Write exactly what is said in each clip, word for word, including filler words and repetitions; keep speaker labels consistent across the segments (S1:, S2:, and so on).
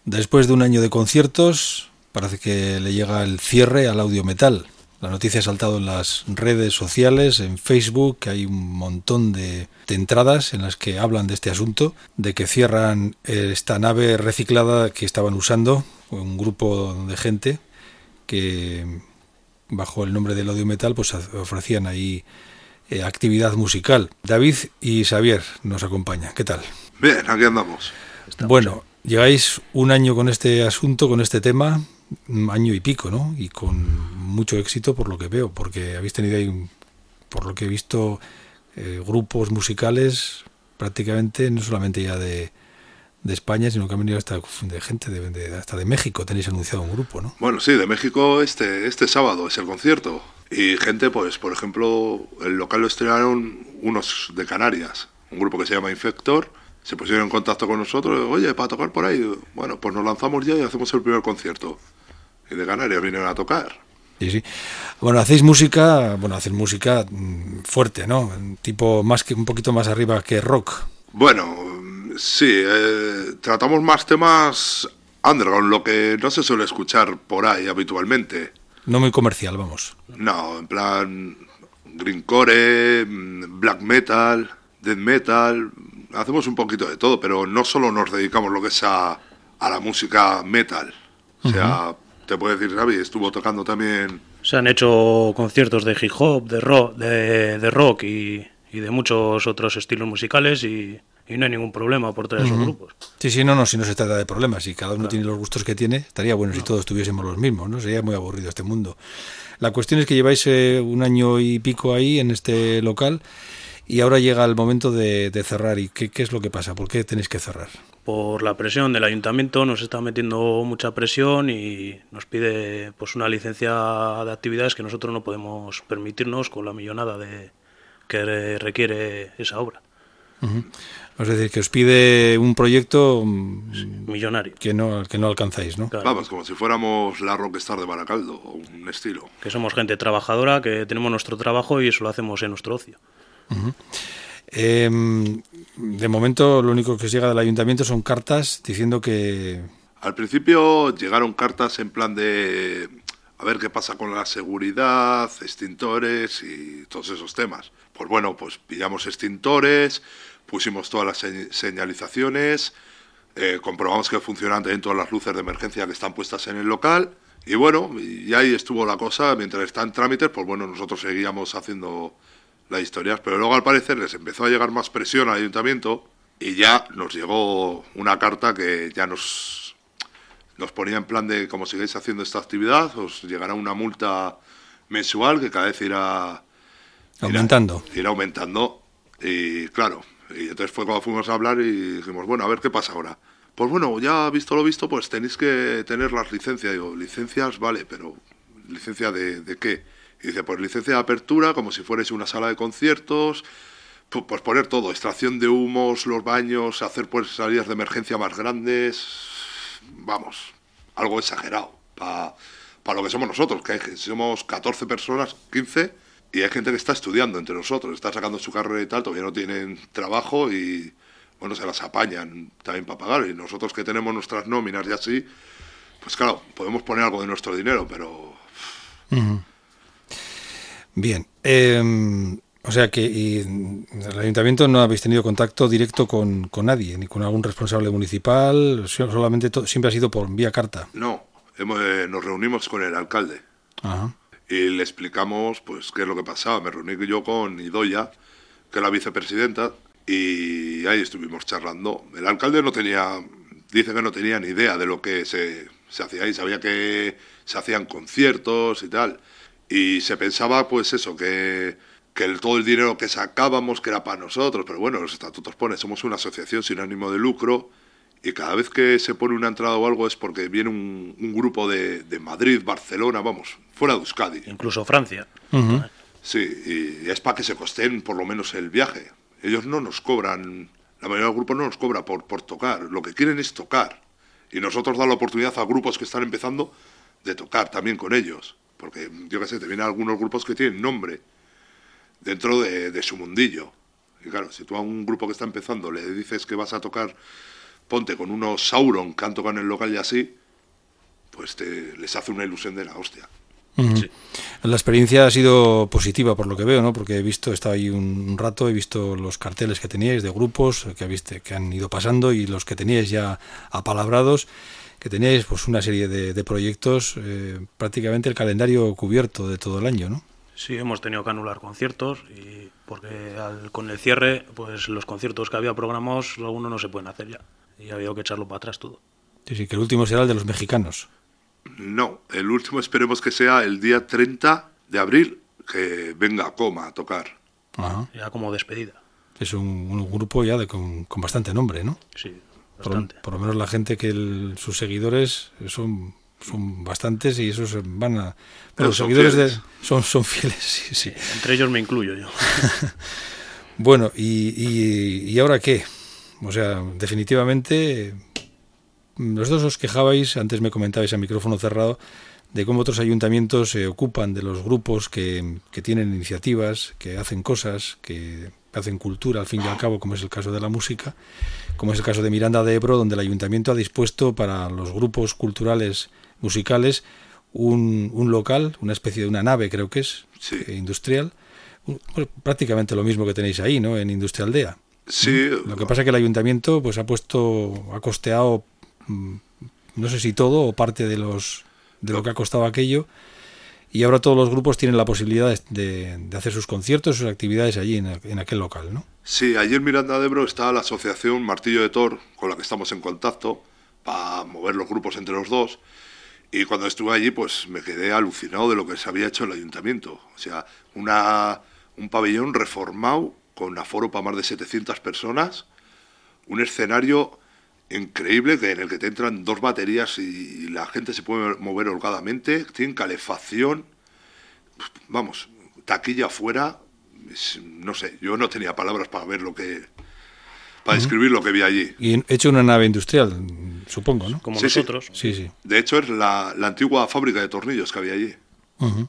S1: Después de un año de conciertos, parece que le llega el cierre al audio metal. La noticia ha saltado en las redes sociales, en Facebook, que hay un montón de, de entradas en las que hablan de este asunto, de que cierran esta nave reciclada que estaban usando, un grupo de gente que bajo el nombre del audio metal pues ofrecían ahí eh, actividad musical. David y Xavier nos acompañan. ¿Qué tal?
S2: Bien, aquí andamos.
S1: Estamos bueno, en... lleváis un año con este asunto, con este tema, un año y pico, ¿no? Y con mucho éxito por lo que veo, porque habéis tenido ahí, por lo que he visto, eh, grupos musicales prácticamente, no solamente ya de, de España, sino que han venido hasta de gente, de, de, hasta de México tenéis anunciado un grupo, ¿no?
S2: Bueno, sí, de México este, este sábado es el concierto. Y gente, pues, por ejemplo, el local lo estrenaron unos de Canarias, un grupo que se llama Infector. Se pusieron en contacto con nosotros, oye, para tocar por ahí. Bueno, pues nos lanzamos ya y hacemos el primer concierto. Y de Canarias vinieron a tocar.
S1: Sí, sí. Bueno, hacéis música, bueno, hacéis música fuerte, ¿no? Tipo más que un poquito más arriba que rock.
S2: Bueno, sí, eh, tratamos más temas underground, lo que no se suele escuchar por ahí habitualmente.
S1: No muy comercial, vamos.
S2: No, en plan greencore, black metal, death metal. Hacemos un poquito de todo, pero no solo nos dedicamos lo que es a, a la música metal. O sea, uh-huh. Te puedo decir, Xavi, estuvo tocando también...
S3: Se han hecho conciertos de hip hop, de rock, de, de rock y, y de muchos otros estilos musicales y, y no hay ningún problema por todos uh-huh. esos grupos.
S1: Sí, sí, no, no, si no se trata de problemas, si cada uno claro. tiene los gustos que tiene, estaría bueno no. si todos tuviésemos los mismos, ¿no? Sería muy aburrido este mundo. La cuestión es que lleváis eh, un año y pico ahí en este local y ahora llega el momento de, de cerrar. ¿Y qué, qué es lo que pasa? ¿Por qué tenéis que cerrar?
S3: Por la presión del ayuntamiento, nos está metiendo mucha presión y nos pide pues una licencia de actividades que nosotros no podemos permitirnos con la millonada de, que requiere esa obra.
S1: Uh-huh. Es decir, que os pide un proyecto
S3: sí, millonario
S1: que no, que no alcanzáis, ¿no?
S2: Claro. Vamos, como si fuéramos la Rockstar de Baracaldo o un estilo.
S3: Que somos gente trabajadora, que tenemos nuestro trabajo y eso lo hacemos en nuestro ocio.
S1: Uh-huh. Eh, de momento lo único que os llega del ayuntamiento son cartas diciendo que...
S2: Al principio llegaron cartas en plan de a ver qué pasa con la seguridad, extintores y todos esos temas. Pues bueno, pues pillamos extintores, pusimos todas las se- señalizaciones, eh, comprobamos que funcionan también todas las luces de emergencia que están puestas en el local y bueno, y ahí estuvo la cosa. Mientras está en trámites, pues bueno, nosotros seguíamos haciendo las historias, pero luego al parecer les empezó a llegar más presión al ayuntamiento y ya nos llegó una carta que ya nos, nos ponía en plan de como sigáis haciendo esta actividad, os llegará una multa mensual que cada vez irá
S1: aumentando.
S2: Irá, irá aumentando y claro, y entonces fue cuando fuimos a hablar y dijimos, bueno, a ver qué pasa ahora. Pues bueno, ya visto lo visto, pues tenéis que tener las licencias. Digo, licencias, vale, pero ¿licencia de, de qué? Y dice, pues licencia de apertura, como si fuerais una sala de conciertos, pues, pues poner todo, extracción de humos, los baños, hacer pues salidas de emergencia más grandes, vamos, algo exagerado, para pa lo que somos nosotros, que hay, somos catorce personas, quince, y hay gente que está estudiando entre nosotros, está sacando su carrera y tal, todavía no tienen trabajo y, bueno, se las apañan también para pagar, y nosotros que tenemos nuestras nóminas y así, pues claro, podemos poner algo de nuestro dinero, pero...
S1: Uh-huh. Bien, eh, o sea que y el ayuntamiento no habéis tenido contacto directo con, con nadie, ni con algún responsable municipal, solamente to, siempre ha sido por vía carta.
S2: No, hemos, eh, nos reunimos con el alcalde.
S1: Ajá.
S2: Y le explicamos pues qué es lo que pasaba. Me reuní yo con Idoia, que es la vicepresidenta, y ahí estuvimos charlando. El alcalde no tenía, dice que no tenía ni idea de lo que se, se hacía ahí, sabía que se hacían conciertos y tal. Y se pensaba, pues eso, que, que el, todo el dinero que sacábamos que era para nosotros, pero bueno, los estatutos ponen, somos una asociación sin ánimo de lucro y cada vez que se pone una entrada o algo es porque viene un, un grupo de, de Madrid, Barcelona, vamos, fuera de Euskadi.
S3: Incluso Francia.
S2: Uh-huh. Sí, y es para que se costeen por lo menos el viaje. Ellos no nos cobran, la mayoría del grupo no nos cobra por, por tocar, lo que quieren es tocar. Y nosotros damos la oportunidad a grupos que están empezando de tocar también con ellos. Porque, yo qué sé, te vienen algunos grupos que tienen nombre dentro de, de su mundillo. Y claro, si tú a un grupo que está empezando le dices que vas a tocar ponte con unos Sauron que han tocado en el local y así, pues te, les hace una ilusión de la hostia.
S1: Uh-huh. Sí. La experiencia ha sido positiva por lo que veo, ¿no? Porque he visto, he estado ahí un rato, he visto los carteles que teníais de grupos que, viste, que han ido pasando y los que teníais ya apalabrados, que teníais pues una serie de, de proyectos, eh, prácticamente el calendario cubierto de todo el año, ¿no?
S3: Sí, hemos tenido que anular conciertos y porque al, con el cierre, pues los conciertos que había programados, algunos no se pueden hacer ya y ha habido que echarlo para atrás todo.
S1: Sí, sí, que el último será el de los mexicanos.
S2: No, el último esperemos que sea el día treinta de abril, que venga Coma a tocar.
S1: Ajá.
S3: Ya como despedida.
S1: Es un, un grupo ya de, con, con bastante nombre, ¿no?
S3: Sí, bastante.
S1: Por, por lo menos la gente que el, sus seguidores son, son bastantes y esos van a... Bueno, los seguidores de, son, son fieles, sí, sí.
S3: Entre ellos me incluyo yo.
S1: Bueno, y, y, ¿y ahora qué? O sea, definitivamente... Los dos os quejabais, antes me comentabais a micrófono cerrado, de cómo otros ayuntamientos se ocupan de los grupos que, que tienen iniciativas, que hacen cosas, que hacen cultura, al fin y al cabo, como es el caso de la música, como es el caso de Miranda de Ebro, donde el ayuntamiento ha dispuesto para los grupos culturales musicales un, un local, una especie de una nave, creo que es,
S2: sí.
S1: eh, industrial, un, pues, prácticamente lo mismo que tenéis ahí, ¿no?, en Industrialdea.
S2: Sí.
S1: Lo que pasa es que el ayuntamiento pues ha puesto, ha costeado, no sé si todo o parte de los de lo que ha costado aquello, y ahora todos los grupos tienen la posibilidad de, de hacer sus conciertos, sus actividades allí en, en aquel local, ¿no?
S2: Sí, allí en Miranda de Ebro está la asociación Martillo de Tor, con la que estamos en contacto para mover los grupos entre los dos, y cuando estuve allí pues me quedé alucinado de lo que se había hecho el ayuntamiento. O sea, una un pabellón reformado con aforo para más de setecientas personas, un escenario increíble que en el que te entran dos baterías y la gente se puede mover holgadamente, tienen calefacción, vamos, taquilla afuera, es, no sé, yo no tenía palabras para ver lo que, para uh-huh. describir lo que vi allí.
S1: Y hecho una nave industrial, supongo, ¿no?
S3: Como
S2: sí,
S3: nosotros.
S1: Sí, sí.
S2: De hecho es la, la antigua fábrica de tornillos que había allí.
S1: Uh-huh.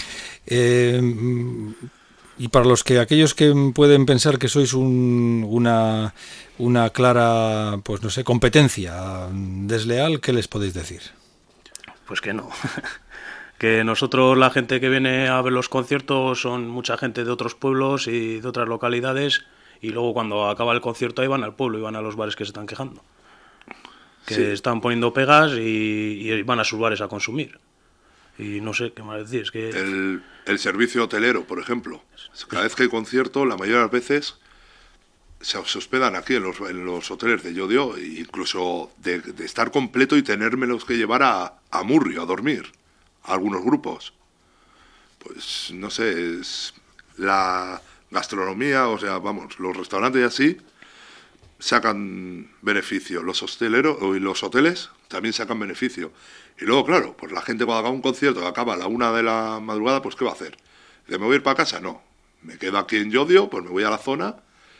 S1: Eh, y para los que aquellos que pueden pensar que sois un, una una clara, pues no sé, competencia desleal, ¿qué les podéis decir?
S3: Pues que no. Que nosotros, la gente que viene a ver los conciertos, son mucha gente de otros pueblos y de otras localidades, y luego cuando acaba el concierto ahí van al pueblo y van a los bares que se están quejando. Que sí. Están poniendo pegas y, y van a sus bares a consumir. Y no sé qué más decir. Es que...
S2: el, el servicio hotelero, por ejemplo. Cada vez que hay concierto, la mayoría de las veces se hospedan aquí en los, en los hoteles de Llodio, incluso de, de estar completo y tenérmelos que llevar a, a Murrio a dormir, a algunos grupos. Pues no sé, es la gastronomía, o sea, vamos, los restaurantes y así sacan beneficio, los hosteleros y los hoteles también sacan beneficio. Y luego, claro, pues la gente cuando acaba un concierto que acaba a la una de la madrugada, pues ¿qué va a hacer? ¿De me voy a ir para casa? No. Me quedo aquí en Llodio, pues me voy a la zona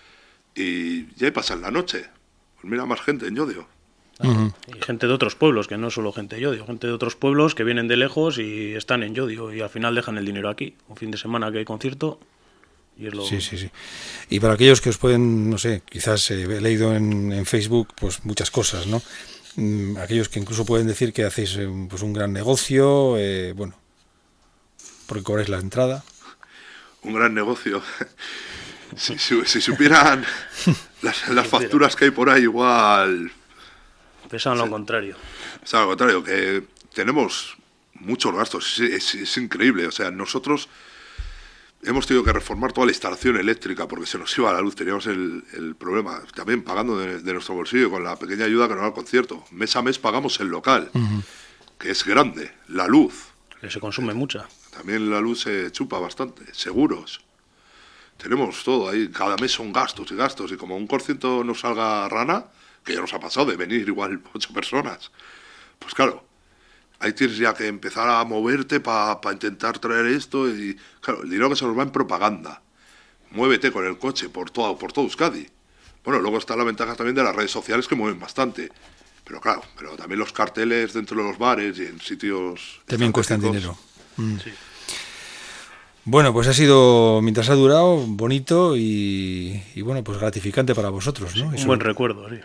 S2: y ya pasan la noche. Pues mira, más gente en Llodio.
S3: Uh-huh. Y gente de otros pueblos, que no solo gente de Llodio, gente de otros pueblos que vienen de lejos y están en Llodio y al final dejan el dinero aquí. Un fin de semana que hay concierto y es lo...
S1: Sí, sí, sí. Y para aquellos que os pueden, no sé, quizás eh, he leído en, en Facebook pues muchas cosas, ¿no? Mm, aquellos que incluso pueden decir que hacéis eh, pues un gran negocio, eh, bueno, porque cobráis la entrada.
S2: Un gran negocio. Si, si, si supieran las, las facturas que hay por ahí, igual...
S3: Pensaban lo contrario.
S2: Pensaban lo contrario, que tenemos muchos gastos, es, es, es increíble. O sea, nosotros hemos tenido que reformar toda la instalación eléctrica porque se nos iba la luz, teníamos el, el problema. También pagando de, de nuestro bolsillo con la pequeña ayuda que nos da el concierto. Mes a mes pagamos el local, uh-huh. que es grande, la luz.
S3: Que se consume mucha.
S2: También la luz se chupa bastante, seguros. Tenemos todo ahí, cada mes son gastos y gastos, y como un concierto nos salga rana, que ya nos ha pasado de venir igual ocho personas, pues claro, ahí tienes ya que empezar a moverte para pa intentar traer esto, y claro, el dinero que se nos va en propaganda. Muévete con el coche por todo, por todo Euskadi. Bueno, luego está la ventaja también de las redes sociales que mueven bastante, pero claro, pero también los carteles dentro de los bares y en sitios...
S1: También cuestan dinero. Mm.
S3: Sí.
S1: Bueno, pues ha sido, mientras ha durado, bonito y, y bueno, pues gratificante para vosotros, ¿no?
S3: Sí, un
S1: Eso,
S3: buen recuerdo, sí.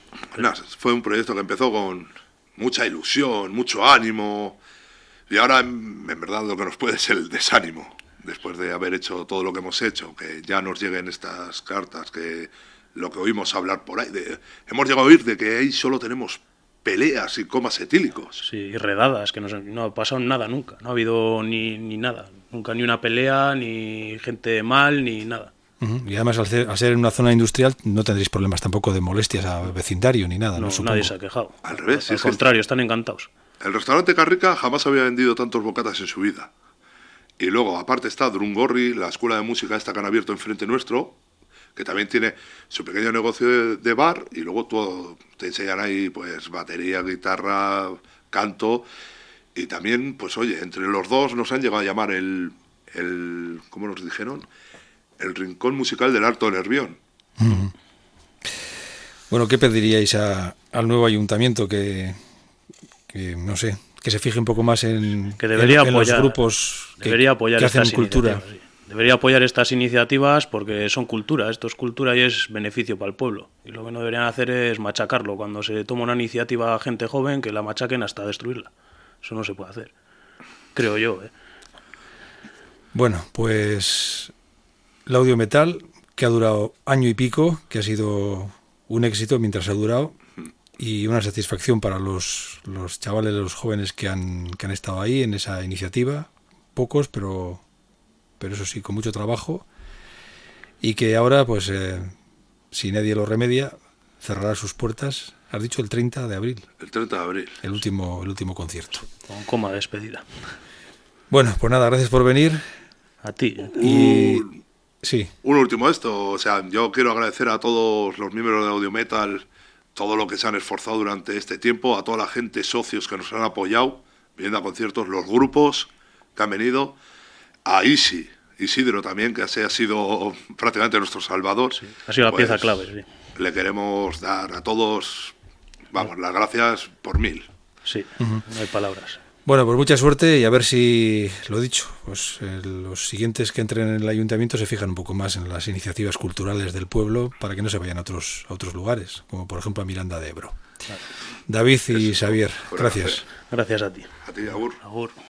S2: Nada, fue un proyecto que empezó con mucha ilusión, mucho ánimo, y ahora en, en verdad lo que nos puede es el desánimo, después de haber hecho todo lo que hemos hecho, que ya nos lleguen estas cartas, que lo que oímos hablar por ahí, de, hemos llegado a oír de que ahí solo tenemos peleas y comas etílicos.
S3: Sí, y redadas, que no, no ha pasado nada nunca, no ha habido ni, ni nada, nunca ni una pelea, ni gente mal, ni nada.
S1: Uh-huh. Y además al ser, al ser en una zona industrial no tendréis problemas tampoco de molestias al vecindario ni nada, ¿no?
S3: No,
S1: Supongo.
S3: nadie se ha quejado.
S2: Al revés.
S3: Al
S2: es
S3: contrario,
S2: que
S3: están encantados.
S2: el restaurante Carrica jamás había vendido tantos bocatas en su vida. Y luego, aparte está Drumgorri, la escuela de música esta que han abierto enfrente nuestro, que también tiene su pequeño negocio de, de bar, y luego tú, te enseñan ahí pues batería, guitarra, canto, y también, pues oye, entre los dos nos han llegado a llamar el, el ¿cómo nos dijeron? El Rincón Musical del Alto Nervión.
S1: Uh-huh. Bueno, ¿qué pediríais a, al nuevo ayuntamiento que, que, no sé, que se fije un poco más en,
S3: que debería
S1: en, en
S3: apoyar,
S1: los grupos que,
S3: debería apoyar
S1: que hacen
S3: estas
S1: cultura?
S3: Sí. Debería apoyar estas iniciativas porque son cultura, esto es cultura y es beneficio para el pueblo. Y lo que no deberían hacer es machacarlo. Cuando se toma una iniciativa a gente joven, que la machaquen hasta destruirla. Eso no se puede hacer, creo yo, ¿eh?
S1: Bueno, pues la Audiometal, que ha durado año y pico, que ha sido un éxito mientras ha durado, y una satisfacción para los, los chavales, los jóvenes que han, que han estado ahí en esa iniciativa, pocos, pero... pero eso sí, con mucho trabajo, y que ahora, pues, eh, si nadie lo remedia, cerrará sus puertas, has dicho, el treinta de abril.
S2: El treinta de abril.
S1: El último, el último concierto.
S3: Con coma de despedida.
S1: Bueno, pues nada, gracias por venir.
S3: A ti. ¿eh?
S1: Y...
S2: Un,
S1: sí.
S2: Un último esto, o sea, yo quiero agradecer a todos los miembros de Audiometal todo lo que se han esforzado durante este tiempo, a toda la gente, socios que nos han apoyado, viniendo a conciertos, los grupos que han venido, a Isi, Isidro también, que ha sido prácticamente nuestro salvador.
S3: Sí, ha sido la
S2: pues,
S3: pieza clave, sí.
S2: Le queremos dar a todos, vamos, las gracias por mil.
S3: Sí, uh-huh. No hay palabras.
S1: Bueno, pues mucha suerte y a ver si, lo dicho, pues eh, los siguientes que entren en el ayuntamiento se fijan un poco más en las iniciativas culturales del pueblo para que no se vayan a otros, a otros lugares, como por ejemplo a Miranda de Ebro. Claro. David y Xavier, gracias.
S3: Gracias a ti.
S2: A ti, Agur.
S3: Agur.